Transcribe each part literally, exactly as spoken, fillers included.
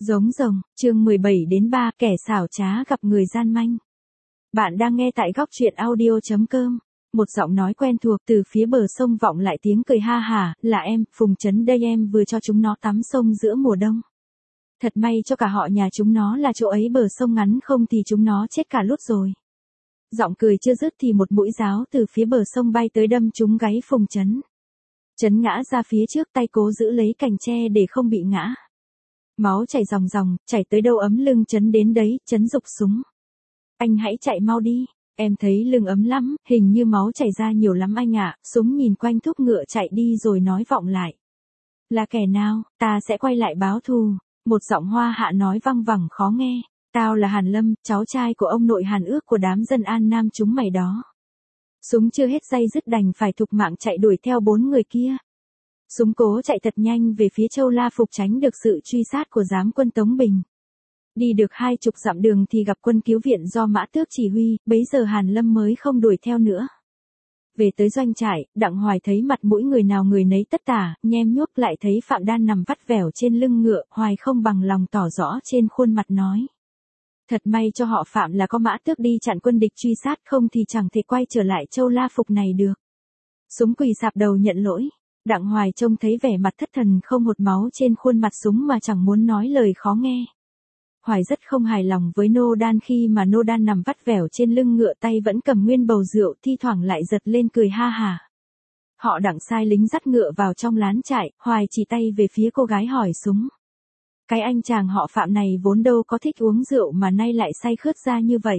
Giống rồng, chương mười bảy đến ba, kẻ xảo trá gặp người gian manh. Bạn đang nghe tại góc truyện audio chấm com. Một giọng nói quen thuộc từ phía bờ sông vọng lại tiếng cười ha hả, là em, Phùng Trấn đây, em vừa cho chúng nó tắm sông giữa mùa đông. Thật may cho cả họ nhà chúng nó là chỗ ấy bờ sông ngắn, không thì chúng nó chết cả lút rồi. Giọng cười chưa dứt thì một mũi giáo từ phía bờ sông bay tới đâm trúng gáy Phùng Trấn. Trấn ngã ra phía trước, tay cố giữ lấy cành tre để không bị ngã. Máu chảy ròng ròng, chảy tới đâu ấm lưng Trấn đến đấy, Trấn giục súng. Anh hãy chạy mau đi, em thấy lưng ấm lắm, hình như máu chảy ra nhiều lắm anh ạ. Súng nhìn quanh thúc ngựa chạy đi rồi nói vọng lại. Là kẻ nào, ta sẽ quay lại báo thù. Một giọng Hoa Hạ nói văng vẳng khó nghe. Tao là Hàn Lâm, cháu trai của ông nội Hàn Ước của đám dân An Nam chúng mày đó. Súng chưa hết dây dứt đành phải thục mạng chạy đuổi theo bốn người kia. Súng cố chạy thật nhanh về phía Châu La Phục tránh được sự truy sát của giám quân Tống Bình. Đi được hai chục dặm đường thì gặp quân cứu viện do Mã Tước chỉ huy, bấy giờ Hàn Lâm mới không đuổi theo nữa. Về tới doanh trại, Đặng Hoài thấy mặt mũi người nào người nấy tất tả, nhem nhuốc lại thấy Phạm Đan nằm vắt vẻo trên lưng ngựa, Hoài không bằng lòng tỏ rõ trên khuôn mặt nói. Thật may cho họ Phạm là có Mã Tước đi chặn quân địch truy sát, không thì chẳng thể quay trở lại Châu La Phục này được. Súng quỳ sạp đầu nhận lỗi. Đặng Hoài trông thấy vẻ mặt thất thần không hột máu trên khuôn mặt Súng mà chẳng muốn nói lời khó nghe. Hoài rất không hài lòng với Nô Đan khi mà Nô Đan nằm vắt vẻo trên lưng ngựa, tay vẫn cầm nguyên bầu rượu, thi thoảng lại giật lên cười ha hả. Họ Đặng sai lính dắt ngựa vào trong lán trại, Hoài chỉ tay về phía cô gái hỏi Súng. Cái anh chàng họ Phạm này vốn đâu có thích uống rượu mà nay lại say khướt ra như vậy.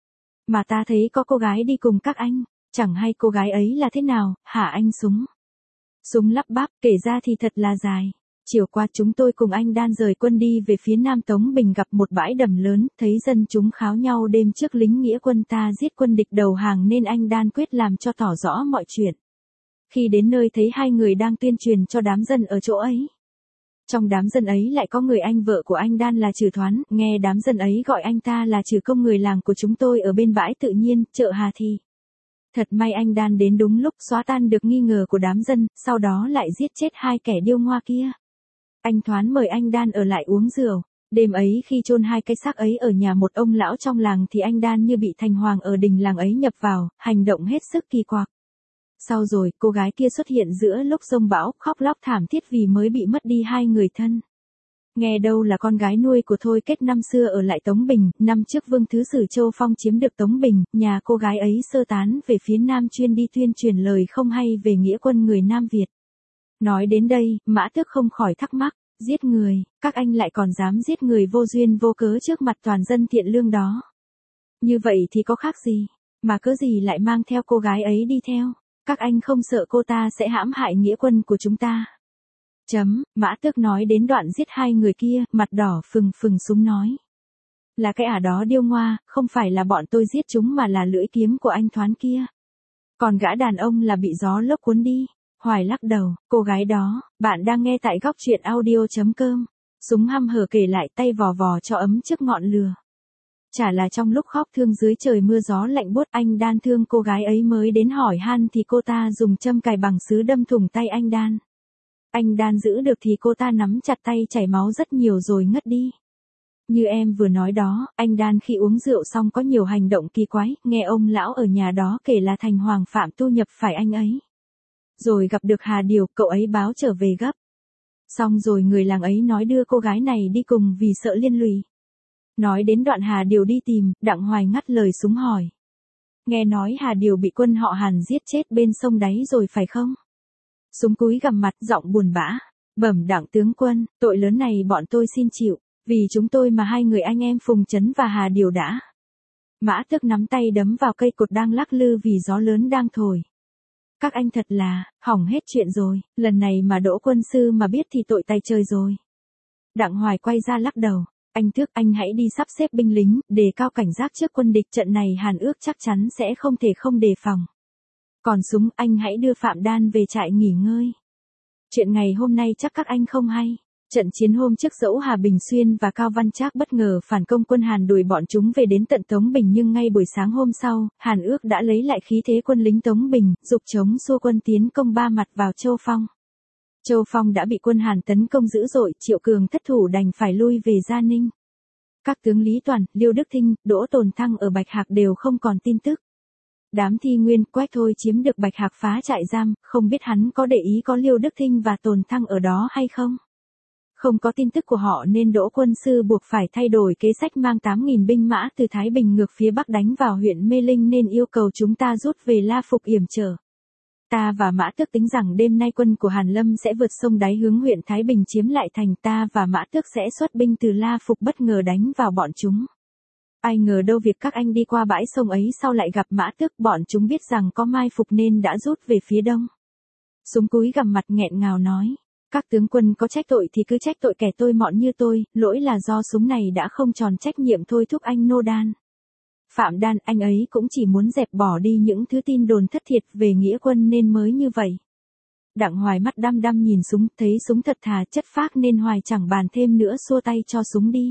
Mà ta thấy có cô gái đi cùng các anh, chẳng hay cô gái ấy là thế nào, hả anh Súng? Súng lắp bắp, kể ra thì thật là dài. Chiều qua chúng tôi cùng anh Đan rời quân đi về phía Nam Tống Bình, gặp một bãi đầm lớn, thấy dân chúng kháo nhau đêm trước lính nghĩa quân ta giết quân địch đầu hàng nên anh Đan quyết làm cho tỏ rõ mọi chuyện. Khi đến nơi thấy hai người đang tuyên truyền cho đám dân ở chỗ ấy. Trong đám dân ấy lại có người anh vợ của anh Đan là Trừ Thoán, nghe đám dân ấy gọi anh ta là Trừ Công, người làng của chúng tôi ở bên bãi tự nhiên, chợ Hà Thi. Thật may anh Đan đến đúng lúc xóa tan được nghi ngờ của đám dân, sau đó lại giết chết hai kẻ điêu ngoa kia. Anh Thoán mời anh Đan ở lại uống rượu. Đêm ấy khi chôn hai cái xác ấy ở nhà một ông lão trong làng thì anh Đan như bị thành hoàng ở đình làng ấy nhập vào, hành động hết sức kỳ quặc. Sau rồi, cô gái kia xuất hiện giữa lúc giông bão, khóc lóc thảm thiết vì mới bị mất đi hai người thân. Nghe đâu là con gái nuôi của Thôi Kết năm xưa ở lại Tống Bình, năm trước Vương Thứ Sử Châu Phong chiếm được Tống Bình, nhà cô gái ấy sơ tán về phía Nam chuyên đi tuyên truyền lời không hay về nghĩa quân người Nam Việt. Nói đến đây, Mã Tước không khỏi thắc mắc, giết người, các anh lại còn dám giết người vô duyên vô cớ trước mặt toàn dân thiện lương đó. Như vậy thì có khác gì, mà cớ gì lại mang theo cô gái ấy đi theo, các anh không sợ cô ta sẽ hãm hại nghĩa quân của chúng ta. Chấm, Mã Tước nói đến đoạn giết hai người kia, mặt đỏ phừng phừng Súng nói. Là cái ả đó điêu ngoa, không phải là bọn tôi giết chúng mà là lưỡi kiếm của anh Thoán kia. Còn gã đàn ông là bị gió lốc cuốn đi. Hoài lắc đầu, cô gái đó, bạn đang nghe tại góc truyện audio chấm com. Súng hăm hở kể lại, tay vò vò cho ấm trước ngọn lửa. Chả là trong lúc khóc thương dưới trời mưa gió lạnh buốt, anh Đan thương cô gái ấy mới đến hỏi han thì cô ta dùng châm cài bằng sứ đâm thủng tay anh Đan. Anh Đan giữ được thì cô ta nắm chặt tay chảy máu rất nhiều rồi ngất đi. Như em vừa nói đó, anh Đan khi uống rượu xong có nhiều hành động kỳ quái, nghe ông lão ở nhà đó kể là thành hoàng Phạm tu nhập phải anh ấy. Rồi gặp được Hà Điều, cậu ấy báo trở về gấp. Xong rồi người làng ấy nói đưa cô gái này đi cùng vì sợ liên lụy. Nói đến đoạn Hà Điều đi tìm, Đặng Hoài ngắt lời Súng hỏi. Nghe nói Hà Điều bị quân họ Hàn giết chết bên sông đáy rồi phải không? Súng cúi gằm mặt, giọng buồn bã. Bẩm Đặng tướng quân, tội lớn này bọn tôi xin chịu, vì chúng tôi mà hai người anh em Phùng Trấn và Hà Điều đã. Mã Tước nắm tay đấm vào cây cột đang lắc lư vì gió lớn đang thổi. Các anh thật là, hỏng hết chuyện rồi, lần này mà Đỗ quân sư mà biết thì tội tay trời rồi. Đặng Hoài quay ra lắc đầu, anh Tước, anh hãy đi sắp xếp binh lính, đề cao cảnh giác trước quân địch, trận này Hàn Ước chắc chắn sẽ không thể không đề phòng. Còn Súng, anh hãy đưa Phạm Đan về trại nghỉ ngơi. Chuyện ngày hôm nay chắc các anh không hay. Trận chiến hôm trước dẫu Hà Bình Xuyên và Cao Văn Trác bất ngờ phản công quân Hàn đuổi bọn chúng về đến tận Tống Bình, nhưng ngay buổi sáng hôm sau, Hàn Ước đã lấy lại khí thế quân lính Tống Bình, dục chống xua quân tiến công ba mặt vào Châu Phong. Châu Phong đã bị quân Hàn tấn công dữ dội, Triệu Cường thất thủ đành phải lui về Gia Ninh. Các tướng Lý Toàn, Liêu Đức Thinh, Đỗ Tồn Thăng ở Bạch Hạc đều không còn tin tức. Đám Thi Nguyên, Quách Thôi chiếm được Bạch Hạc phá trại giam, không biết hắn có để ý có Liêu Đức Thinh và Tồn Thăng ở đó hay không. Không có tin tức của họ nên Đỗ quân sư buộc phải thay đổi kế sách, mang tám nghìn binh mã từ Thái Bình ngược phía bắc đánh vào huyện Mê Linh, nên yêu cầu chúng ta rút về La Phục yểm trở. Ta và Mã Tước tính rằng đêm nay quân của Hàn Lâm sẽ vượt sông đáy hướng huyện Thái Bình chiếm lại thành, ta và Mã Tước sẽ xuất binh từ La Phục bất ngờ đánh vào bọn chúng. Ai ngờ đâu việc các anh đi qua bãi sông ấy sau lại gặp Mã Tước, bọn chúng biết rằng có mai phục nên đã rút về phía đông. Súng cúi gằm mặt nghẹn ngào nói, các tướng quân có trách tội thì cứ trách tội kẻ tôi mọn như tôi, lỗi là do súng này đã không tròn trách nhiệm thôi thúc anh Nô Đan. Phạm Đan, anh ấy cũng chỉ muốn dẹp bỏ đi những thứ tin đồn thất thiệt về nghĩa quân nên mới như vậy. Đặng Hoài mắt đăm đăm nhìn súng, thấy súng thật thà chất phác nên Hoài chẳng bàn thêm nữa, xua tay cho súng đi.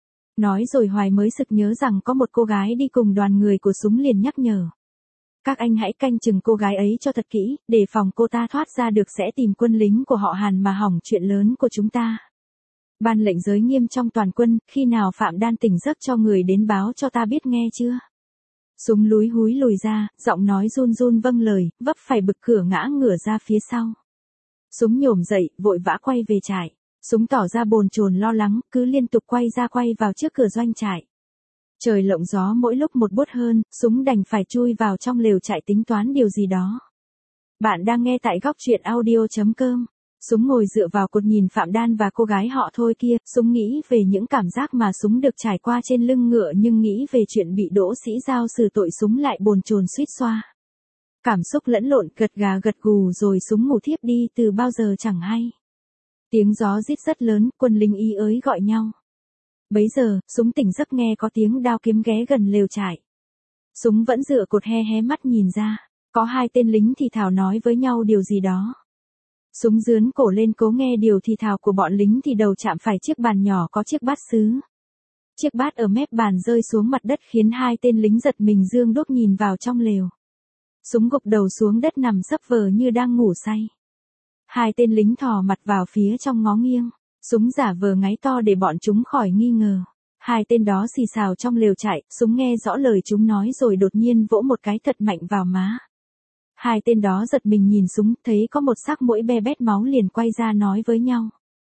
Nói rồi Hoài mới sực nhớ rằng có một cô gái đi cùng đoàn người của súng, liền nhắc nhở. Các anh hãy canh chừng cô gái ấy cho thật kỹ, để phòng cô ta thoát ra được sẽ tìm quân lính của họ Hàn mà hỏng chuyện lớn của chúng ta. Ban lệnh giới nghiêm trong toàn quân, khi nào Phạm Đan tỉnh giấc cho người đến báo cho ta biết nghe chưa. Súng lúi húi lùi ra, giọng nói run run vâng lời, vấp phải bực cửa ngã ngửa ra phía sau. Súng nhổm dậy, vội vã quay về trại. Súng tỏ ra bồn chồn lo lắng, cứ liên tục quay ra quay vào trước cửa doanh trại. Trời lộng gió mỗi lúc một buốt hơn, súng đành phải chui vào trong lều trại tính toán điều gì đó. Bạn đang nghe tại góc truyện audio chấm com. Súng ngồi dựa vào cột nhìn Phạm Đan và cô gái họ Thôi kia, súng nghĩ về những cảm giác mà súng được trải qua trên lưng ngựa, nhưng nghĩ về chuyện bị Đỗ Sĩ Giao xử tội súng lại bồn chồn suýt xoa. Cảm xúc lẫn lộn, gật gà gật gù rồi súng ngủ thiếp đi từ bao giờ chẳng hay. Tiếng gió rít rất lớn, quân lính ý ới gọi nhau. Bấy giờ, súng tỉnh giấc nghe có tiếng đao kiếm ghé gần lều trại. Súng vẫn dựa cột hé hé mắt nhìn ra, có hai tên lính thì thào nói với nhau điều gì đó. Súng dướn cổ lên cố nghe điều thì thào của bọn lính thì đầu chạm phải chiếc bàn nhỏ có chiếc bát sứ. Chiếc bát ở mép bàn rơi xuống mặt đất khiến hai tên lính giật mình dương đốt nhìn vào trong lều. Súng gục đầu xuống đất nằm sấp vờ như đang ngủ say. Hai tên lính thò mặt vào phía trong ngó nghiêng. Súng giả vờ ngáy to để bọn chúng khỏi nghi ngờ. Hai tên đó xì xào trong lều chạy, súng nghe rõ lời chúng nói rồi đột nhiên vỗ một cái thật mạnh vào má. Hai tên đó giật mình nhìn súng, thấy có một xác muỗi be bét máu liền quay ra nói với nhau.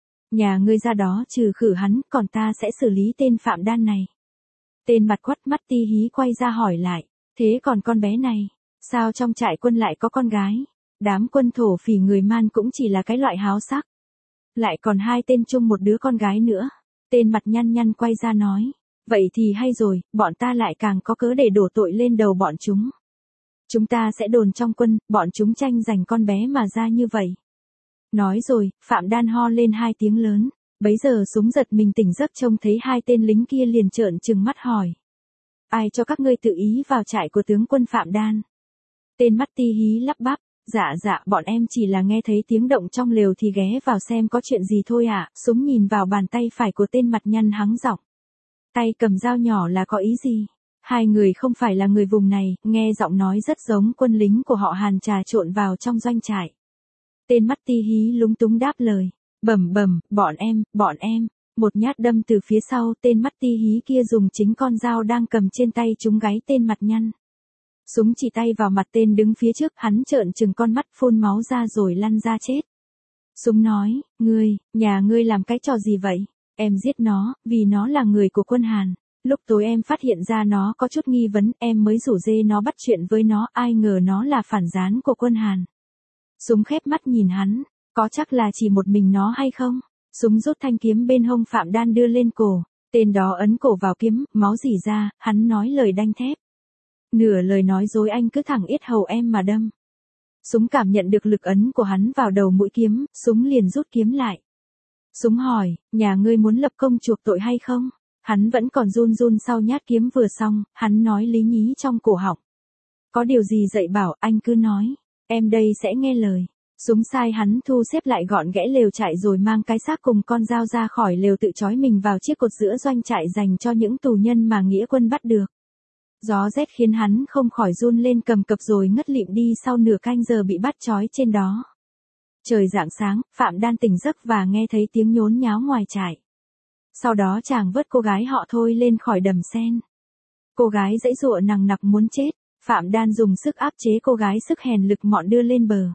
Nhà ngươi ra đó trừ khử hắn, còn ta sẽ xử lý tên Phạm Đan này. Tên mặt quắt mắt ti hí quay ra hỏi lại, thế còn con bé này, sao trong trại quân lại có con gái? Đám quân thổ phỉ người Man cũng chỉ là cái loại háo sắc. Lại còn hai tên chung một đứa con gái nữa. Tên mặt nhăn nhăn quay ra nói, vậy thì hay rồi, bọn ta lại càng có cớ để đổ tội lên đầu bọn chúng. Chúng ta sẽ đồn trong quân, bọn chúng tranh giành con bé mà ra như vậy. Nói rồi, Phạm Đan ho lên hai tiếng lớn. Bấy giờ súng giật mình tỉnh giấc trông thấy hai tên lính kia liền trợn trừng mắt hỏi. Ai cho các ngươi tự ý vào trại của tướng quân Phạm Đan? Tên mắt ti hí lắp bắp. Dạ dạ, bọn em chỉ là nghe thấy tiếng động trong lều thì ghé vào xem có chuyện gì thôi ạ. À. Súng nhìn vào bàn tay phải của tên mặt nhăn hắng giọng. Tay cầm dao nhỏ là có ý gì? Hai người không phải là người vùng này, nghe giọng nói rất giống quân lính của họ Hàn trà trộn vào trong doanh trại. Tên mắt ti hí lúng túng đáp lời. Bẩm bẩm, bọn em, bọn em. Một nhát đâm từ phía sau, tên mắt ti hí kia dùng chính con dao đang cầm trên tay trúng gáy tên mặt nhăn. Súng chỉ tay vào mặt tên đứng phía trước, hắn trợn trừng con mắt phun máu ra rồi lăn ra chết. Súng nói, ngươi, nhà ngươi làm cái trò gì vậy? Em giết nó, vì nó là người của quân Hàn. Lúc tối em phát hiện ra nó có chút nghi vấn, em mới rủ dê nó bắt chuyện với nó, ai ngờ nó là phản gián của quân Hàn. Súng khép mắt nhìn hắn, có chắc là chỉ một mình nó hay không? Súng rút thanh kiếm bên hông Phạm Đan đưa lên cổ, tên đó ấn cổ vào kiếm, máu rỉ ra, hắn nói lời đanh thép. Nửa lời nói dối anh cứ thẳng yết hầu em mà đâm. Súng cảm nhận được lực ấn của hắn vào đầu mũi kiếm, súng liền rút kiếm lại. Súng hỏi, nhà ngươi muốn lập công chuộc tội hay không? Hắn vẫn còn run run sau nhát kiếm vừa xong, hắn nói lý nhí trong cổ họng. Có điều gì dạy bảo, anh cứ nói, em đây sẽ nghe lời. Súng sai hắn thu xếp lại gọn ghẽ lều trại rồi mang cái xác cùng con dao ra khỏi lều tự trói mình vào chiếc cột giữa doanh trại dành cho những tù nhân mà nghĩa quân bắt được. Gió rét khiến hắn không khỏi run lên cầm cập rồi ngất lịm đi sau nửa canh giờ bị bắt trói trên đó. Trời rạng sáng, Phạm Đan tỉnh giấc và nghe thấy tiếng nhốn nháo ngoài trại. Sau đó chàng vớt cô gái họ Thôi lên khỏi đầm sen. Cô gái giãy giụa nằng nặc muốn chết, Phạm Đan dùng sức áp chế cô gái sức hèn lực mọn đưa lên bờ.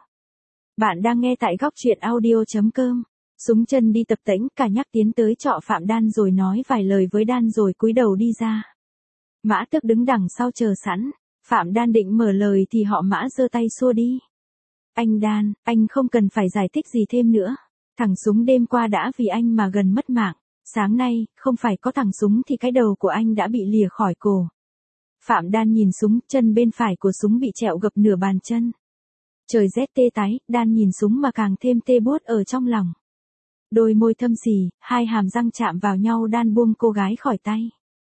Bạn đang nghe tại góc truyện audio.com. Súng chân đi tập tễnh, cả nhắc tiến tới trọ Phạm Đan rồi nói vài lời với Đan rồi cúi đầu đi ra. Mã Tước đứng đằng sau chờ sẵn, Phạm Đan định mở lời thì họ Mã giơ tay xua đi. Anh Đan, anh không cần phải giải thích gì thêm nữa. Thằng súng đêm qua đã vì anh mà gần mất mạng. Sáng nay, không phải có thằng súng thì cái đầu của anh đã bị lìa khỏi cổ. Phạm Đan nhìn súng, chân bên phải của súng bị trẹo gập nửa bàn chân. Trời rét tê tái, Đan nhìn súng mà càng thêm tê buốt ở trong lòng. Đôi môi thâm xì, hai hàm răng chạm vào nhau, Đan buông cô gái khỏi tay.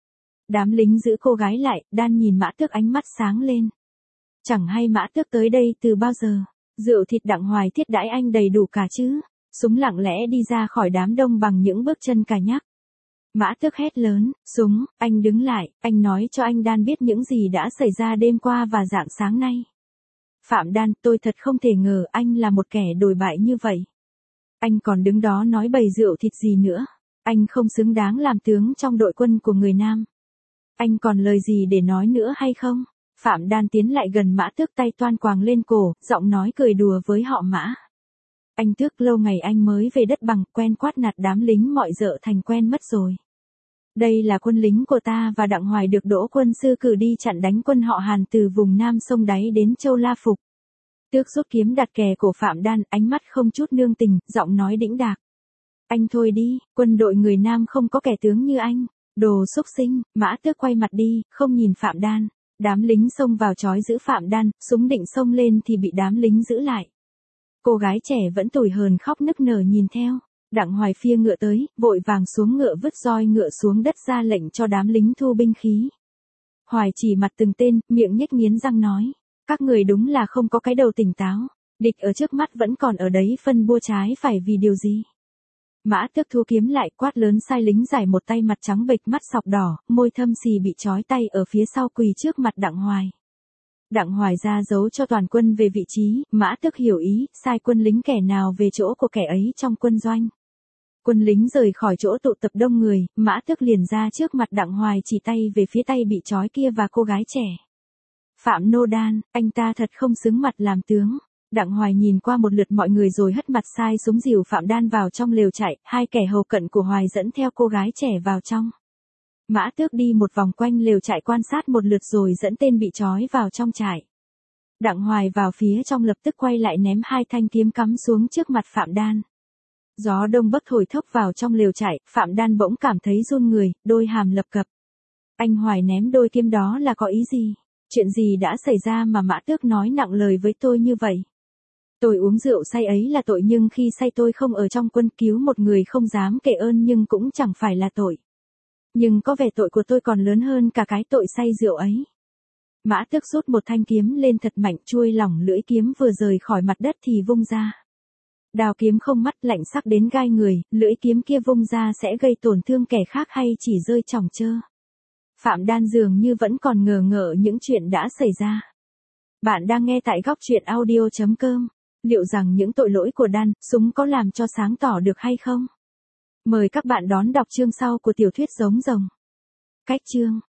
Đám lính giữ cô gái lại, Đan nhìn Mã Tước ánh mắt sáng lên. Chẳng hay Mã Tước tới đây từ bao giờ, rượu thịt Đặng Hoài thiết đãi anh đầy đủ cả chứ. Súng lặng lẽ đi ra khỏi đám đông bằng những bước chân cà nhắc. Mã Tước hét lớn, Súng, anh đứng lại, anh nói cho anh Đan biết những gì đã xảy ra đêm qua và rạng sáng nay. Phạm Đan, tôi thật không thể ngờ anh là một kẻ đồi bại như vậy. Anh còn đứng đó nói bày rượu thịt gì nữa. Anh không xứng đáng làm tướng trong đội quân của người Nam. Anh còn lời gì để nói nữa hay không? Phạm Đan tiến lại gần Mã Tước, tay toan quàng lên cổ, giọng nói cười đùa với họ Mã. Anh Tước, lâu ngày anh mới về đất bằng, quen quát nạt đám lính mọi dợ thành quen mất rồi. Đây là quân lính của ta và Đặng Hoài được Đỗ quân sư cử đi chặn đánh quân họ Hàn từ vùng Nam sông Đáy đến Châu La Phục. Tước rút kiếm đặt kè cổ Phạm Đan, ánh mắt không chút nương tình, giọng nói đĩnh đạc. Anh thôi đi, quân đội người Nam không có kẻ tướng như anh. Đồ xúc sinh. Mã Tước quay mặt đi, không nhìn Phạm Đan. Đám lính xông vào trói giữ Phạm Đan, súng định xông lên thì bị đám lính giữ lại. Cô gái trẻ vẫn tủi hờn khóc nức nở nhìn theo. Đặng Hoài phia ngựa tới, vội vàng xuống ngựa vứt roi ngựa xuống đất ra lệnh cho đám lính thu binh khí. Hoài chỉ mặt từng tên, miệng nhếch nghiến răng nói. Các người đúng là không có cái đầu tỉnh táo. Địch ở trước mắt vẫn còn ở đấy phân bua trái phải vì điều gì. Mã Tước thu kiếm lại, quát lớn sai lính giải một tay mặt trắng bệch mắt sọc đỏ, môi thâm xì bị trói tay ở phía sau quỳ trước mặt Đặng Hoài. Đặng Hoài ra dấu cho toàn quân về vị trí, Mã Tước hiểu ý, sai quân lính kẻ nào về chỗ của kẻ ấy trong quân doanh. Quân lính rời khỏi chỗ tụ tập đông người, Mã Tước liền ra trước mặt Đặng Hoài chỉ tay về phía tay bị trói kia và cô gái trẻ. Phạm Nô Đan, anh ta thật không xứng mặt làm tướng. Đặng Hoài nhìn qua một lượt mọi người rồi hất mặt sai súng dìu Phạm Đan vào trong lều trại, hai kẻ hầu cận của Hoài dẫn theo cô gái trẻ vào trong. Mã Tước đi một vòng quanh lều trại quan sát một lượt rồi dẫn tên bị trói vào trong trại. Đặng Hoài vào phía trong lập tức quay lại ném hai thanh kiếm cắm xuống trước mặt Phạm Đan. Gió đông bắc thổi thốc vào trong lều trại, Phạm Đan bỗng cảm thấy run người, đôi hàm lập cập. Anh Hoài ném đôi kiếm đó là có ý gì? Chuyện gì đã xảy ra mà Mã Tước nói nặng lời với tôi như vậy? Tôi uống rượu say ấy là tội, nhưng khi say tôi không ở trong quân, cứu một người không dám kể ơn nhưng cũng chẳng phải là tội. Nhưng có vẻ tội của tôi còn lớn hơn cả cái tội say rượu ấy. Mã Tước rút một thanh kiếm lên thật mạnh, chuôi lỏng lưỡi kiếm vừa rời khỏi mặt đất thì vung ra. Đao kiếm không mắt, lạnh sắc đến gai người, lưỡi kiếm kia vung ra sẽ gây tổn thương kẻ khác hay chỉ rơi chỏng chơ. Phạm Đan dường như vẫn còn ngờ ngợ những chuyện đã xảy ra. Bạn đang nghe tại góc truyện audio.com. Liệu rằng những tội lỗi của Đan, súng có làm cho sáng tỏ được hay không? Mời các bạn đón đọc chương sau của tiểu thuyết Giống Rồng. Cách chương